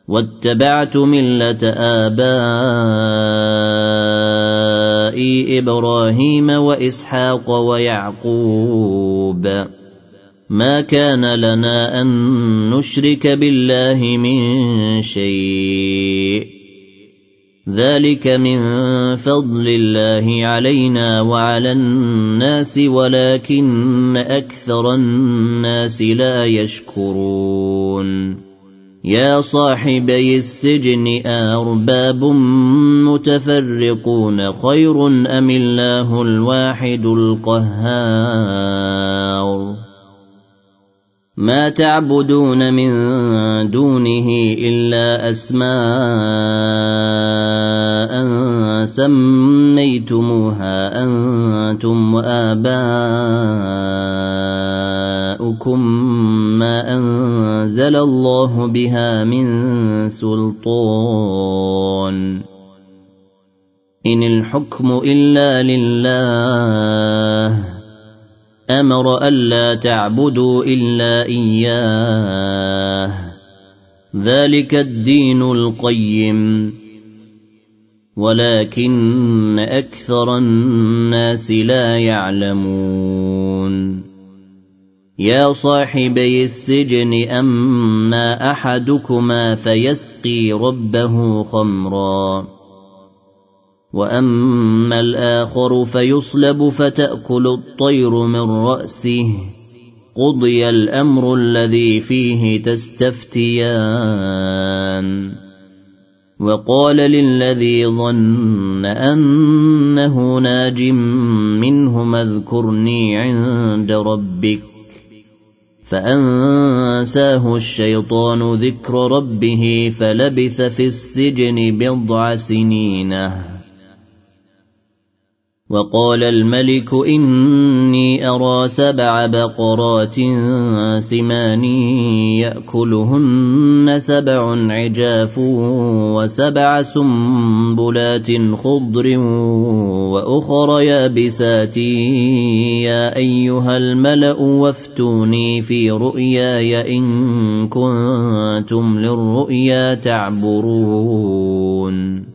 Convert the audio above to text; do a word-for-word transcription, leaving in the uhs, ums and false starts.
واتبعت ملة آبائي إبراهيم وإسحاق ويعقوب ما كان لنا أن نشرك بالله من شيء ذلك من فضل الله علينا وعلى الناس ولكن أكثر الناس لا يشكرون يا صاحبي السجن أرباب متفرقون خير أم الله الواحد القهار ما تعبدون من دونه إلا أسماء سميتموها أنتم وآباؤكم ما أنزل الله بها من سلطان إن الحكم إلا لله أمر ألا تعبدوا إلا إياه ذلك الدين القيم ولكن أكثر الناس لا يعلمون يا صاحبي السجن أما أحدكما فيسقي ربه خمرا وأما الآخر فيصلب فتأكل الطير من رأسه قضي الأمر الذي فيه تستفتيان وقال للذي ظن أنه ناج منهما اذكرني عند ربك فأنساه الشيطان ذكر ربه فلبث في السجن بضع سنين وقال الملك إني أرى سبع بقرات سمان يأكلهن سبع عجاف وسبع سنبلات خضر وأخر يابسات يا أيها الملأ وافتوني في رؤياي إن كنتم للرؤيا تعبرون